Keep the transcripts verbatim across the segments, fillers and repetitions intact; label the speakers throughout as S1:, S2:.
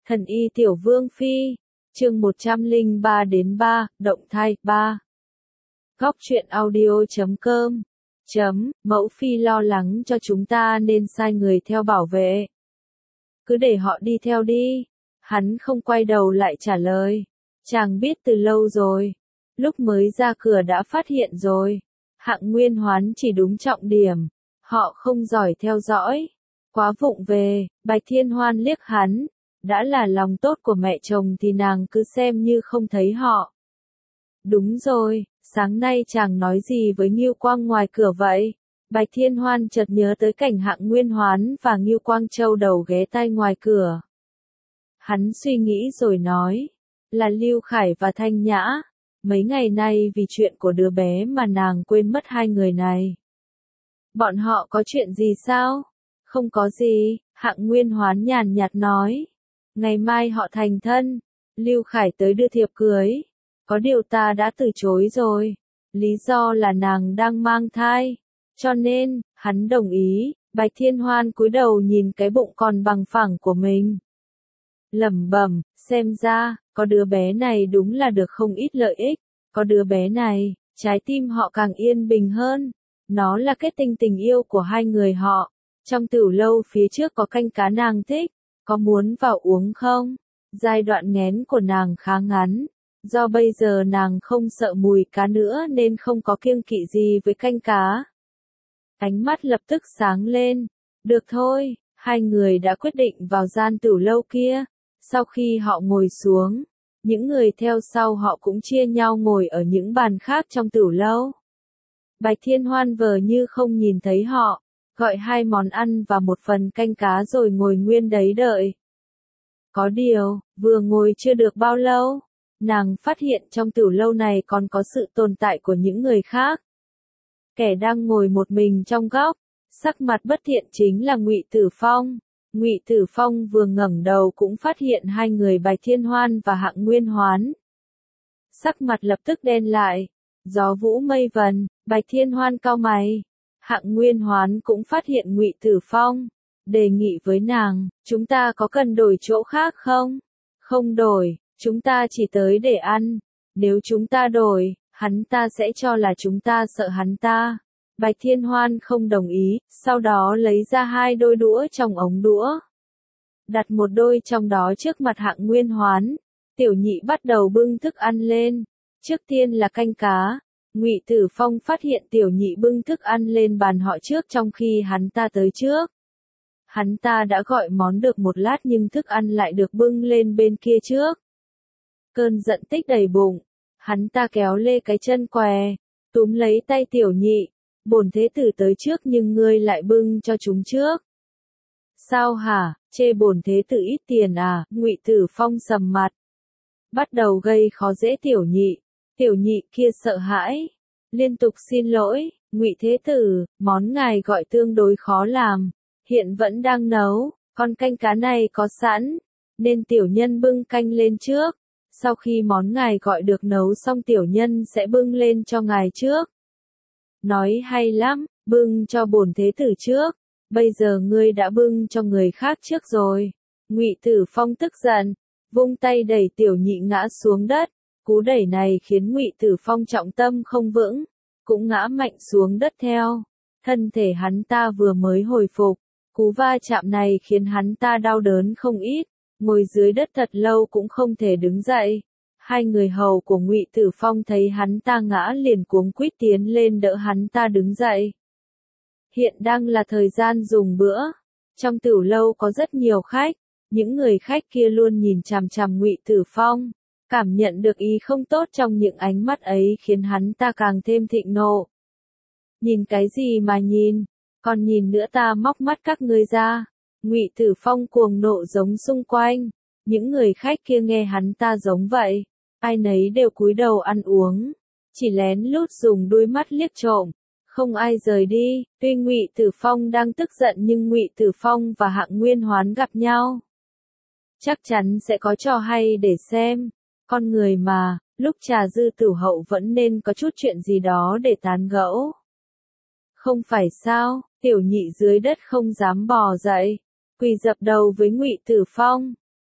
S1: Thần y tiểu vương phi, chương một trăm lẻ ba đến ba, động thai, ba. Góc truyện audio chấm com, chấm, mẫu phi lo lắng cho chúng ta nên sai người theo bảo vệ. Cứ để họ đi theo đi. Hắn không quay đầu lại trả lời. Chàng biết từ lâu rồi. Lúc mới ra cửa đã phát hiện rồi. Hạng Nguyên Hoán chỉ đúng trọng điểm. Họ không giỏi theo dõi. Quá vụng về, Bạch Thiên Hoan liếc hắn. Đã là lòng tốt của mẹ chồng thì nàng cứ xem như không thấy họ. Đúng rồi, sáng nay chàng nói gì với Ngưu Quang ngoài cửa vậy? Bạch Thiên Hoan chợt nhớ tới cảnh Hạng Nguyên Hoán và Ngưu Quang Châu đầu ghé tai ngoài cửa. Hắn suy nghĩ rồi nói, là Lưu Khải và Thanh Nhã. Mấy ngày nay vì chuyện của đứa bé mà nàng quên mất hai người này. Bọn họ có chuyện gì sao? Không có gì, Hạng Nguyên Hoán nhàn nhạt nói. Ngày mai họ thành thân. Lưu Khải tới đưa thiệp cưới. Có điều ta đã từ chối rồi. Lý do là nàng đang mang thai. Cho nên, hắn đồng ý. Bạch Thiên Hoan cúi đầu nhìn cái bụng còn bằng phẳng của mình. Lẩm bẩm, xem ra, có đứa bé này đúng là được không ít lợi ích. Có đứa bé này, trái tim họ càng yên bình hơn. Nó là kết tinh tình yêu của hai người họ. Trong tửu lâu phía trước có canh cá nàng thích. Có muốn vào uống không? Giai đoạn nghén của nàng khá ngắn. Do bây giờ nàng không sợ mùi cá nữa nên không có kiêng kỵ gì với canh cá. Ánh mắt lập tức sáng lên. Được thôi, hai người đã quyết định vào gian tửu lâu kia. Sau khi họ ngồi xuống, những người theo sau họ cũng chia nhau ngồi ở những bàn khác trong tửu lâu. Bạch Thiên Hoan vờ như không nhìn thấy họ. Gọi hai món ăn và một phần canh cá rồi ngồi nguyên đấy đợi. Có điều, vừa ngồi chưa được bao lâu, nàng phát hiện trong tửu lâu này còn có sự tồn tại của những người khác. Kẻ đang ngồi một mình trong góc, sắc mặt bất thiện chính là Ngụy Tử Phong. Ngụy Tử Phong vừa ngẩng đầu cũng phát hiện hai người Bạch Thiên Hoan và Hạng Nguyên Hoán. Sắc mặt lập tức đen lại. Gió vũ mây vần, Bạch Thiên Hoan cau mày. Hạng Nguyên Hoán cũng phát hiện Ngụy Tử Phong, đề nghị với nàng, chúng ta có cần đổi chỗ khác không? Không đổi, chúng ta chỉ tới để ăn. Nếu chúng ta đổi, hắn ta sẽ cho là chúng ta sợ hắn ta. Bạch Thiên Hoan không đồng ý, sau đó lấy ra hai đôi đũa trong ống đũa. Đặt một đôi trong đó trước mặt Hạng Nguyên Hoán. Tiểu nhị bắt đầu bưng thức ăn lên. Trước tiên là canh cá. Ngụy Tử Phong phát hiện tiểu nhị bưng thức ăn lên bàn họ trước trong khi hắn ta tới trước. Hắn ta đã gọi món được một lát nhưng thức ăn lại được bưng lên bên kia trước. Cơn giận tích đầy bụng. Hắn ta kéo lê cái chân què, túm lấy tay tiểu nhị. Bổn thế tử tới trước nhưng ngươi lại bưng cho chúng trước. Sao hả, chê bổn thế tử ít tiền à? Ngụy Tử Phong sầm mặt. Bắt đầu gây khó dễ tiểu nhị. Tiểu nhị kia sợ hãi, liên tục xin lỗi, Ngụy thế tử, món ngài gọi tương đối khó làm, hiện vẫn đang nấu, con canh cá này có sẵn, nên tiểu nhân bưng canh lên trước, sau khi món ngài gọi được nấu xong tiểu nhân sẽ bưng lên cho ngài trước. Nói hay lắm, bưng cho bổn thế tử trước, bây giờ ngươi đã bưng cho người khác trước rồi. Ngụy Tử Phong tức giận, vung tay đẩy tiểu nhị ngã xuống đất. Cú đẩy này khiến Ngụy Tử Phong trọng tâm không vững, cũng ngã mạnh xuống đất theo. Thân thể hắn ta vừa mới hồi phục, cú va chạm này khiến hắn ta đau đớn không ít, ngồi dưới đất thật lâu cũng không thể đứng dậy. Hai người hầu của Ngụy Tử Phong thấy hắn ta ngã liền cuống quýt tiến lên đỡ hắn ta đứng dậy. Hiện đang là thời gian dùng bữa. Trong tửu lâu có rất nhiều khách, những người khách kia luôn nhìn chằm chằm Ngụy Tử Phong. Cảm nhận được ý không tốt trong những ánh mắt ấy khiến hắn ta càng thêm thịnh nộ. Nhìn cái gì mà nhìn, còn nhìn nữa ta móc mắt các ngươi ra. Ngụy Tử Phong cuồng nộ giống xung quanh. Những người khách kia nghe hắn ta giống vậy, ai nấy đều cúi đầu ăn uống, chỉ lén lút dùng đuôi mắt liếc trộm, không ai rời đi. Tuy Ngụy Tử Phong đang tức giận nhưng Ngụy Tử Phong và Hạng Nguyên Hoán gặp nhau, chắc chắn sẽ có trò hay để xem. Con người mà, lúc trà dư tửu hậu vẫn nên có chút chuyện gì đó để tán gẫu. Không phải sao, tiểu nhị dưới đất không dám bò dậy, quỳ dập đầu với Ngụy Tử Phong.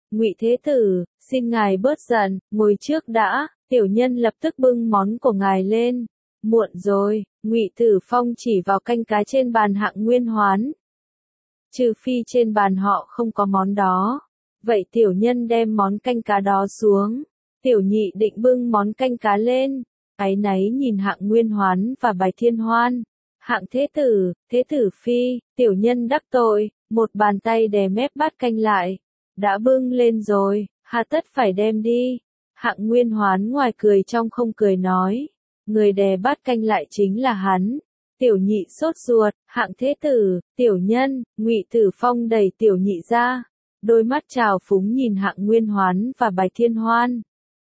S1: Ngụy Thế Tử, xin ngài bớt giận, ngồi trước đã. Tiểu nhân lập tức bưng món của ngài lên. Muộn rồi, Ngụy Tử Phong chỉ vào canh cá trên bàn Hạng Nguyên Hoán. Trừ phi trên bàn họ không có món đó. Vậy tiểu nhân đem món canh cá đó xuống. Tiểu nhị định bưng món canh cá lên. Áy náy nhìn Hạng Nguyên Hoán và Bạch Thiên Hoan. Hạng Thế Tử, Thế Tử Phi, tiểu nhân đắc tội, một bàn tay đè mép bát canh lại. Đã bưng lên rồi, hà tất phải đem đi. Hạng Nguyên Hoán ngoài cười trong không cười nói. Người đè bát canh lại chính là hắn. Tiểu nhị sốt ruột, Hạng Thế Tử, tiểu nhân, Ngụy Tử Phong đẩy tiểu nhị ra. Đôi mắt trào phúng nhìn Hạng Nguyên Hoán và Bạch Thiên Hoan.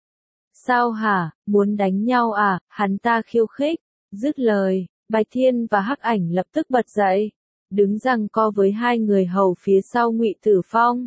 S1: Sao hả, muốn đánh nhau à, hắn ta khiêu khích. Dứt lời, Bạch Thiên và Hắc Ảnh lập tức bật dậy. Đứng giằng co với hai người hầu phía sau Ngụy Tử Phong.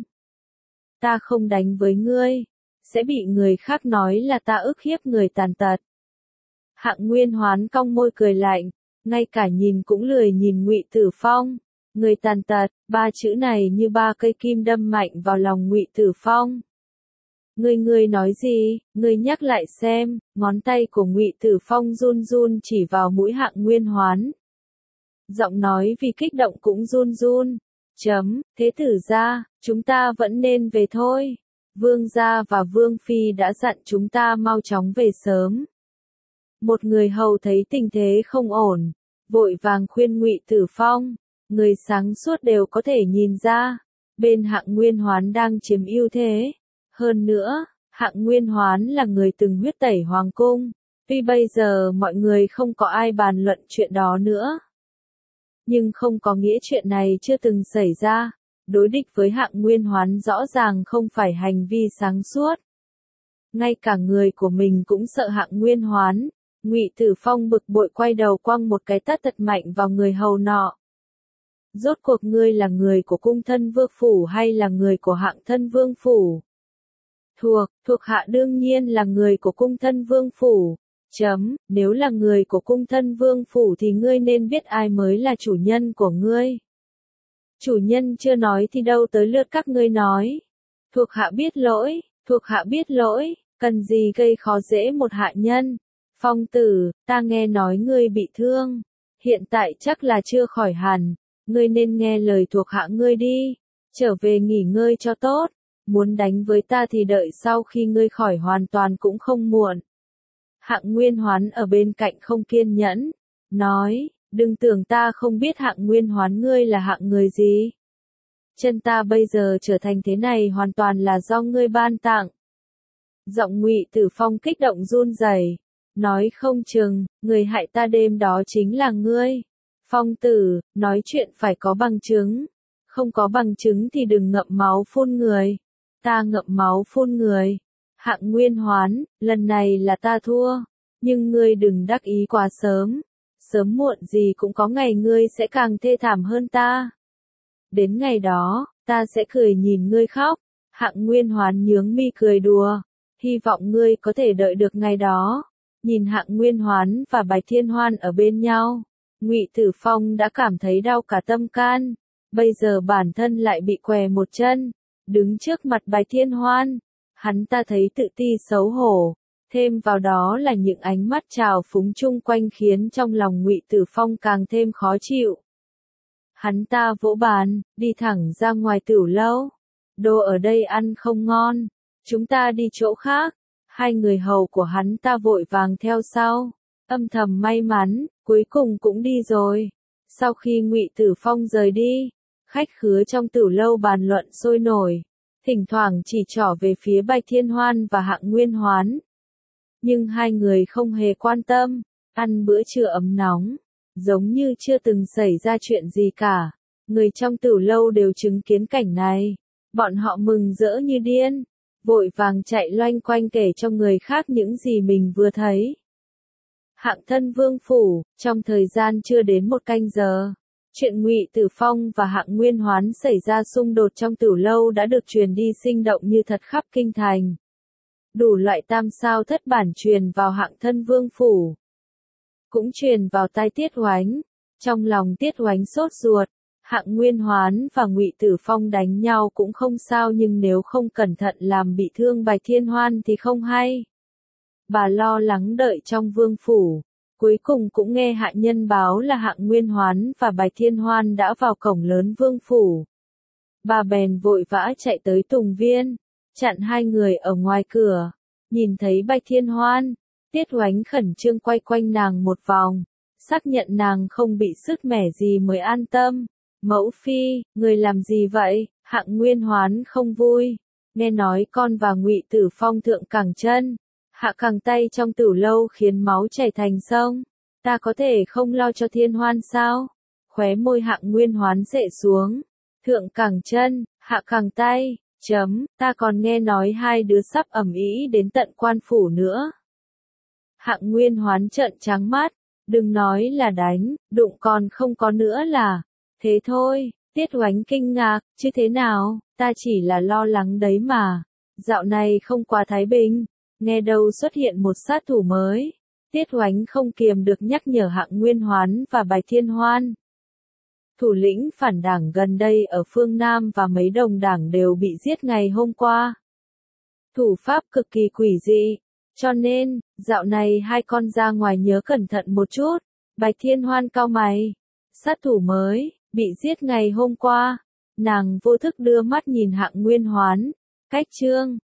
S1: Ta không đánh với ngươi. Sẽ bị người khác nói là ta ức hiếp người tàn tật. Hạng Nguyên Hoán cong môi cười lạnh. Ngay cả nhìn cũng lười nhìn Ngụy Tử Phong. Người tàn tật, ba chữ này như ba cây kim đâm mạnh vào lòng Ngụy Tử Phong. Ngươi ngươi nói gì, ngươi nhắc lại xem, ngón tay của Ngụy Tử Phong run run chỉ vào mũi Hạng Nguyên Hoán. Giọng nói vì kích động cũng run run. Chấm, Thế Tử gia, chúng ta vẫn nên về thôi. Vương gia và Vương Phi đã dặn chúng ta mau chóng về sớm. Một người hầu thấy tình thế không ổn, vội vàng khuyên Ngụy Tử Phong. Người sáng suốt đều có thể nhìn ra, bên Hạng Nguyên Hoán đang chiếm ưu thế. Hơn nữa, Hạng Nguyên Hoán là người từng huyết tẩy hoàng cung. Tuy bây giờ mọi người không có ai bàn luận chuyện đó nữa, nhưng không có nghĩa chuyện này chưa từng xảy ra. Đối địch với Hạng Nguyên Hoán rõ ràng không phải hành vi sáng suốt. Ngay cả người của mình cũng sợ Hạng Nguyên Hoán. Ngụy Tử Phong bực bội quay đầu quăng một cái tát thật mạnh vào người hầu nọ. Rốt cuộc ngươi là người của cung thân vương phủ hay là người của Hạng thân vương phủ? Thuộc, thuộc hạ đương nhiên là người của cung thân vương phủ. Chấm, nếu là người của cung thân vương phủ thì ngươi nên biết ai mới là chủ nhân của ngươi. Chủ nhân chưa nói thì đâu tới lượt các ngươi nói. Thuộc hạ biết lỗi, thuộc hạ biết lỗi, cần gì gây khó dễ một hạ nhân. Phong tử, ta nghe nói ngươi bị thương. Hiện tại chắc là chưa khỏi hẳn. Ngươi nên nghe lời thuộc hạ ngươi đi. Trở về nghỉ ngơi cho tốt. Muốn đánh với ta thì đợi sau khi ngươi khỏi hoàn toàn cũng không muộn. Hạng Nguyên Hoán ở bên cạnh không kiên nhẫn. Nói, đừng tưởng ta không biết Hạng Nguyên Hoán ngươi là hạng người gì. Chân ta bây giờ trở thành thế này hoàn toàn là do ngươi ban tặng. Giọng Ngụy Tử Phong kích động run rẩy. Nói không chừng, người hại ta đêm đó chính là ngươi. Phong tử, nói chuyện phải có bằng chứng. Không có bằng chứng thì đừng ngậm máu phun người. Ta ngậm máu phun người. Hạng Nguyên Hoán, lần này là ta thua. Nhưng ngươi đừng đắc ý quá sớm. Sớm muộn gì cũng có ngày ngươi sẽ càng thê thảm hơn ta. Đến ngày đó, ta sẽ cười nhìn ngươi khóc. Hạng Nguyên Hoán nhướng mi cười đùa. Hy vọng ngươi có thể đợi được ngày đó. Nhìn Hạng Nguyên Hoán và Bạch Thiên Hoan ở bên nhau, Ngụy Tử Phong đã cảm thấy đau cả tâm can. Bây giờ bản thân lại bị què một chân, đứng trước mặt Bạch Thiên Hoan, hắn ta thấy tự ti xấu hổ, thêm vào đó là những ánh mắt trào phúng chung quanh khiến trong lòng Ngụy Tử Phong càng thêm khó chịu. Hắn ta vỗ bàn, đi thẳng ra ngoài tửu lâu. Đồ ở đây ăn không ngon, chúng ta đi chỗ khác. Hai người hầu của hắn ta vội vàng theo sau, âm thầm may mắn, cuối cùng cũng đi rồi. Sau khi Ngụy Tử Phong rời đi, khách khứa trong tửu lâu bàn luận sôi nổi, thỉnh thoảng chỉ trỏ về phía Bạch Thiên Hoan và Hạng Nguyên Hoán. Nhưng hai người không hề quan tâm, ăn bữa trưa ấm nóng, giống như chưa từng xảy ra chuyện gì cả. Người trong tửu lâu đều chứng kiến cảnh này, bọn họ mừng rỡ như điên. Vội vàng chạy loanh quanh kể cho người khác những gì mình vừa thấy. Hạng thân vương phủ, trong thời gian chưa đến một canh giờ, chuyện Ngụy Tử Phong và Hạng Nguyên Hoán xảy ra xung đột trong tửu lâu đã được truyền đi sinh động như thật khắp kinh thành. Đủ loại tam sao thất bản truyền vào Hạng thân vương phủ, cũng truyền vào tai Tiết Oánh. Trong lòng Tiết Oánh sốt ruột, Hạng Nguyên Hoán và Ngụy Tử Phong đánh nhau cũng không sao, nhưng nếu không cẩn thận làm bị thương Bạch Thiên Hoan thì không hay. Bà lo lắng đợi trong vương phủ, cuối cùng cũng nghe hạ nhân báo là Hạng Nguyên Hoán và Bạch Thiên Hoan đã vào cổng lớn vương phủ. Bà bèn vội vã chạy tới Tùng Viên, chặn hai người ở ngoài cửa. Nhìn thấy Bạch Thiên Hoan, Tiết Oánh khẩn trương quay quanh nàng một vòng, xác nhận nàng không bị sứt mẻ gì mới an tâm. Mẫu phi, người làm gì vậy? Hạng Nguyên Hoán không vui. Nghe nói con và Ngụy Tử Phong thượng cẳng chân, hạ cẳng tay trong tử lâu khiến máu chảy thành sông. Ta có thể không lo cho Thiên Hoan sao? Khóe môi Hạng Nguyên Hoán xệ xuống. Thượng cẳng chân, hạ cẳng tay, chấm, ta còn nghe nói hai đứa sắp ầm ĩ đến tận quan phủ nữa. Hạng Nguyên Hoán trợn trắng mắt, đừng nói là đánh, đụng còn không có nữa là. Thế thôi, Tiết Oánh kinh ngạc, chứ thế nào, ta chỉ là lo lắng đấy mà. Dạo này không quá thái bình, nghe đâu xuất hiện một sát thủ mới. Tiết Oánh không kiềm được nhắc nhở Hạng Nguyên Hoán và Bạch Thiên Hoan. Thủ lĩnh phản đảng gần đây ở phương Nam và mấy đồng đảng đều bị giết ngày hôm qua. Thủ pháp cực kỳ quỷ dị, cho nên, dạo này hai con ra ngoài nhớ cẩn thận một chút. Bạch Thiên Hoan cau mày. Sát thủ mới, bị giết ngày hôm qua. Nàng vô thức đưa mắt nhìn Hạng Nguyên Hoán. Cách chương